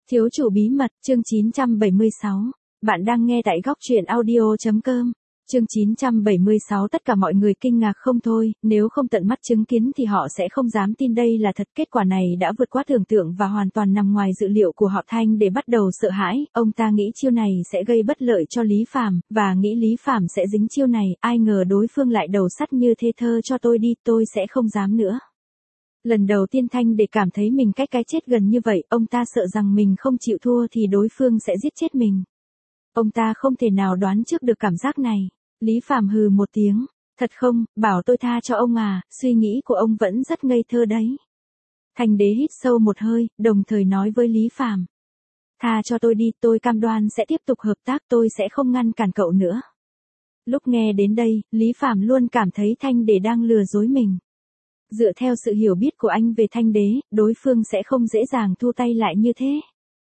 Thiếu chủ bí mật, chương 976. Bạn đang nghe tại góc truyện audio.com. Chương 976 tất cả mọi người kinh ngạc không thôi, nếu không tận mắt chứng kiến thì họ sẽ không dám tin đây là thật. Kết quả này đã vượt quá tưởng tượng và hoàn toàn nằm ngoài dự liệu của họ. Thanh Đế bắt đầu sợ hãi, ông ta nghĩ chiêu này sẽ gây bất lợi cho Lý Phàm, và nghĩ Lý Phàm sẽ dính chiêu này, ai ngờ đối phương lại đầu sắt như thế. Thơ cho tôi đi, tôi sẽ không dám nữa. Lần đầu tiên Thanh Đế cảm thấy mình cách cái chết gần như vậy, ông ta sợ rằng mình không chịu thua thì đối phương sẽ giết chết mình. Ông ta không thể nào đoán trước được cảm giác này. Lý Phàm hừ một tiếng, thật không, bảo tôi tha cho ông à, suy nghĩ của ông vẫn rất ngây thơ đấy. Thanh Đế hít sâu một hơi, đồng thời nói với Lý Phàm, tha cho tôi đi, tôi cam đoan sẽ tiếp tục hợp tác, tôi sẽ không ngăn cản cậu nữa. Lúc nghe đến đây, Lý Phàm luôn cảm thấy Thanh Đế đang lừa dối mình. Dựa theo sự hiểu biết của anh về Thanh Đế, đối phương sẽ không dễ dàng thu tay lại như thế.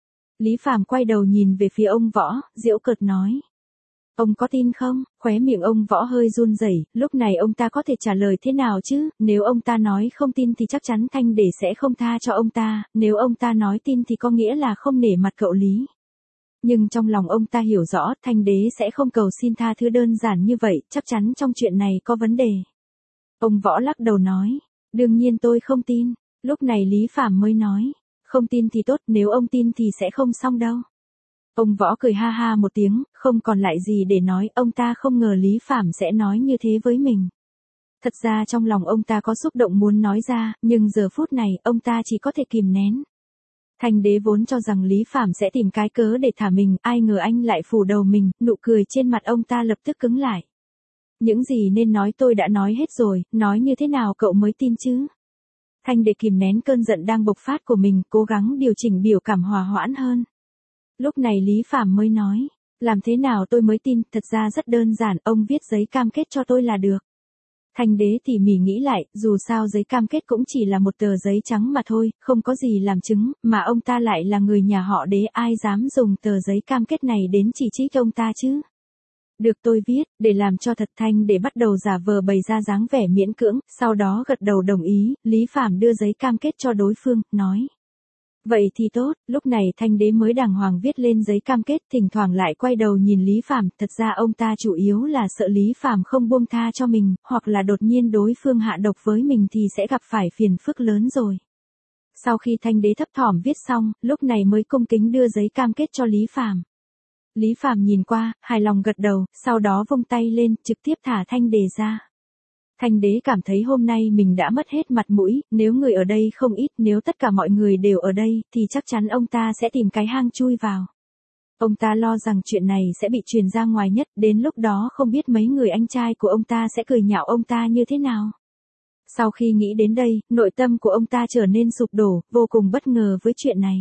Lý Phàm quay đầu nhìn về phía ông Võ, giễu cợt nói. Ông có tin không? Khóe miệng ông Võ hơi run rẩy, lúc này ông ta có thể trả lời thế nào chứ? Nếu ông ta nói không tin thì chắc chắn Thanh Đế sẽ không tha cho ông ta, nếu ông ta nói tin thì có nghĩa là không nể mặt cậu Lý. Nhưng trong lòng ông ta hiểu rõ, Thanh Đế sẽ không cầu xin tha thứ đơn giản như vậy, chắc chắn trong chuyện này có vấn đề. Ông Võ lắc đầu nói. Đương nhiên tôi không tin. Lúc này Lý Phàm mới nói. Không tin thì tốt, nếu ông tin thì sẽ không xong đâu. Ông Võ cười ha ha một tiếng, không còn lại gì để nói, ông ta không ngờ Lý Phàm sẽ nói như thế với mình. Thật ra trong lòng ông ta có xúc động muốn nói ra, nhưng giờ phút này, ông ta chỉ có thể kìm nén. Thanh Đế vốn cho rằng Lý Phàm sẽ tìm cái cớ để thả mình, ai ngờ anh lại phủ đầu mình, nụ cười trên mặt ông ta lập tức cứng lại. Những gì nên nói tôi đã nói hết rồi, nói như thế nào cậu mới tin chứ? Thanh Đế kìm nén cơn giận đang bộc phát của mình, cố gắng điều chỉnh biểu cảm hòa hoãn hơn. Lúc này Lý Phàm mới nói, làm thế nào tôi mới tin, thật ra rất đơn giản, ông viết giấy cam kết cho tôi là được. Thanh Đế tỉ mỉ nghĩ lại, dù sao giấy cam kết cũng chỉ là một tờ giấy trắng mà thôi, không có gì làm chứng, mà ông ta lại là người nhà họ Đế, ai dám dùng tờ giấy cam kết này đến chỉ trích ông ta chứ? Được tôi viết, để làm cho thật. Thanh Đế bắt đầu giả vờ bày ra dáng vẻ miễn cưỡng, sau đó gật đầu đồng ý, Lý Phàm đưa giấy cam kết cho đối phương, nói. Vậy thì tốt, lúc này Thanh Đế mới đàng hoàng viết lên giấy cam kết, thỉnh thoảng lại quay đầu nhìn Lý Phàm, thật ra ông ta chủ yếu là sợ Lý Phàm không buông tha cho mình, hoặc là đột nhiên đối phương hạ độc với mình thì sẽ gặp phải phiền phức lớn rồi. Sau khi Thanh Đế thấp thỏm viết xong, lúc này mới cung kính đưa giấy cam kết cho Lý Phàm. Lý Phàm nhìn qua, hài lòng gật đầu, sau đó vung tay lên, trực tiếp thả Thanh Đế ra. Thanh Đế cảm thấy hôm nay mình đã mất hết mặt mũi, nếu người ở đây không ít, nếu tất cả mọi người đều ở đây, thì chắc chắn ông ta sẽ tìm cái hang chui vào. Ông ta lo rằng chuyện này sẽ bị truyền ra ngoài nhất, đến lúc đó không biết mấy người anh trai của ông ta sẽ cười nhạo ông ta như thế nào. Sau khi nghĩ đến đây, nội tâm của ông ta trở nên sụp đổ, vô cùng bất ngờ với chuyện này.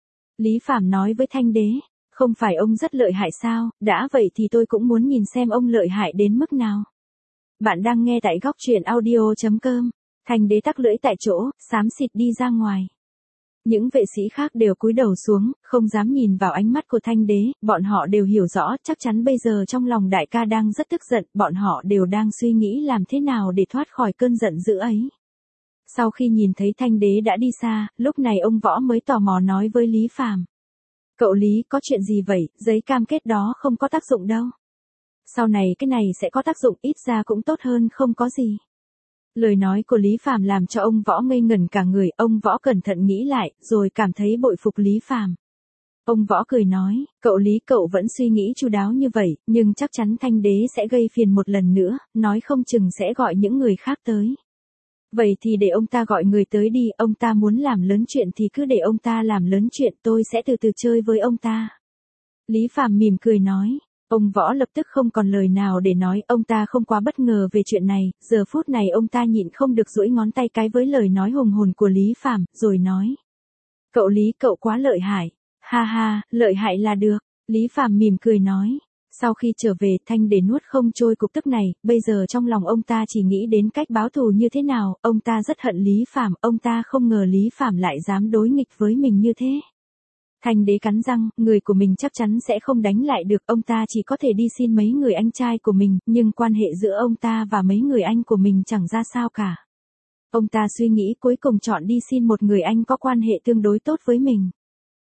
Lý Phàm nói với Thanh Đế. Không phải ông rất lợi hại sao, đã vậy thì tôi cũng muốn nhìn xem ông lợi hại đến mức nào. Bạn đang nghe tại góc truyện audio.com. Thanh Đế tắc lưỡi tại chỗ, xám xịt đi ra ngoài. Những vệ sĩ khác đều cúi đầu xuống, không dám nhìn vào ánh mắt của Thanh Đế, bọn họ đều hiểu rõ, chắc chắn bây giờ trong lòng đại ca đang rất tức giận, bọn họ đều đang suy nghĩ làm thế nào để thoát khỏi cơn giận dữ ấy. Sau khi nhìn thấy Thanh Đế đã đi xa, lúc này ông Võ mới tò mò nói với Lý Phàm. Cậu Lý, có chuyện gì vậy, giấy cam kết đó không có tác dụng đâu. Sau này cái này sẽ có tác dụng, ít ra cũng tốt hơn không có gì. Lời nói của Lý Phàm làm cho ông Võ ngây ngẩn cả người, ông Võ cẩn thận nghĩ lại, rồi cảm thấy bội phục Lý Phàm. Ông Võ cười nói, cậu Lý cậu vẫn suy nghĩ chu đáo như vậy, nhưng chắc chắn Thanh Đế sẽ gây phiền một lần nữa, nói không chừng sẽ gọi những người khác tới. Vậy thì để ông ta gọi người tới đi, ông ta muốn làm lớn chuyện thì cứ để ông ta làm lớn chuyện, tôi sẽ từ từ chơi với ông ta. Lý Phàm mỉm cười nói, ông Võ lập tức không còn lời nào để nói, ông ta không quá bất ngờ về chuyện này, giờ phút này ông ta nhịn không được duỗi ngón tay cái với lời nói hùng hồn của Lý Phàm, rồi nói. Cậu Lý cậu quá lợi hại, ha ha, lợi hại là được, Lý Phàm mỉm cười nói. Sau khi trở về, Thanh Đế nuốt không trôi cục tức này, bây giờ trong lòng ông ta chỉ nghĩ đến cách báo thù như thế nào, ông ta rất hận Lý Phàm, ông ta không ngờ Lý Phàm lại dám đối nghịch với mình như thế. Thanh Đế cắn răng, người của mình chắc chắn sẽ không đánh lại được, ông ta chỉ có thể đi xin mấy người anh trai của mình, nhưng quan hệ giữa ông ta và mấy người anh của mình chẳng ra sao cả. Ông ta suy nghĩ cuối cùng chọn đi xin một người anh có quan hệ tương đối tốt với mình.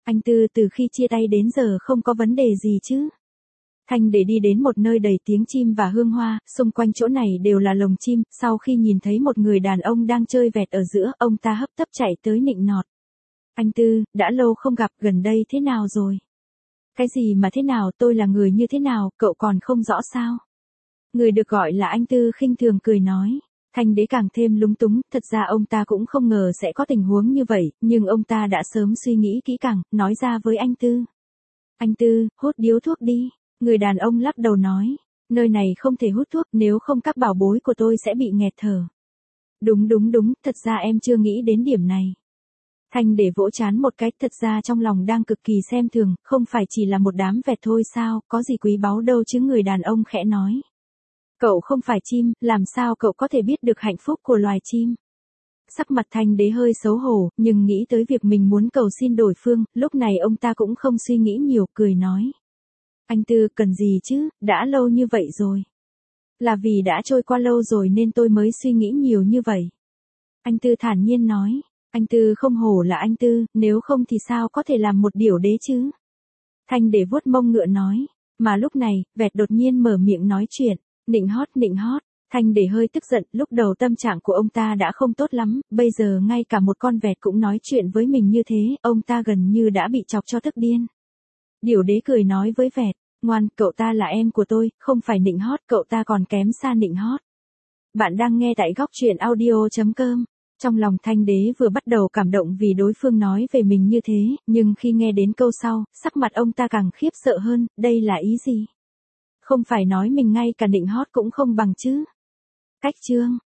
Anh Tư từ khi chia tay đến giờ không có vấn đề gì chứ? Thanh để đi đến một nơi đầy tiếng chim và hương hoa, xung quanh chỗ này đều là lồng chim, sau khi nhìn thấy một người đàn ông đang chơi vẹt ở giữa, ông ta hấp tấp chạy tới nịnh nọt. Anh Tư, đã lâu không gặp, gần đây thế nào rồi? Cái gì mà thế nào, tôi là người như thế nào, cậu còn không rõ sao? Người được gọi là anh Tư khinh thường cười nói. Thanh đế càng thêm lúng túng, thật ra ông ta cũng không ngờ sẽ có tình huống như vậy, nhưng ông ta đã sớm suy nghĩ kỹ càng, nói ra với anh Tư. Anh Tư, hút điếu thuốc đi. Người đàn ông lắc đầu nói, nơi này không thể hút thuốc, nếu không các bảo bối của tôi sẽ bị nghẹt thở. Đúng, thật ra em chưa nghĩ đến điểm này. Thanh để vỗ chán một cái, thật ra trong lòng đang cực kỳ xem thường, không phải chỉ là một đám vẹt thôi sao, có gì quý báu đâu chứ, người đàn ông khẽ nói. Cậu không phải chim, làm sao cậu có thể biết được hạnh phúc của loài chim? Sắc mặt Thanh đế hơi xấu hổ, nhưng nghĩ tới việc mình muốn cầu xin đổi phương, lúc này ông ta cũng không suy nghĩ nhiều, cười nói. Anh Tư, cần gì chứ, đã lâu như vậy rồi. Là vì đã trôi qua lâu rồi nên tôi mới suy nghĩ nhiều như vậy. Anh Tư thản nhiên nói. Anh Tư không hổ là anh Tư, nếu không thì sao có thể làm một điểu đế chứ? Thanh để vuốt mông ngựa nói. Mà lúc này, vẹt đột nhiên mở miệng nói chuyện. Nịnh hót. Thanh để hơi tức giận, lúc đầu tâm trạng của ông ta đã không tốt lắm, bây giờ ngay cả một con vẹt cũng nói chuyện với mình như thế, ông ta gần như đã bị chọc cho tức điên. Điểu đế cười nói với vẹt, ngoan, cậu ta là em của tôi, không phải nịnh hót, cậu ta còn kém xa nịnh hót. Bạn đang nghe tại góc truyện audio.com. Trong lòng Thanh đế vừa bắt đầu cảm động vì đối phương nói về mình như thế, nhưng khi nghe đến câu sau, sắc mặt ông ta càng khiếp sợ hơn, đây là ý gì? Không phải nói mình ngay cả nịnh hót cũng không bằng chứ? Cách chương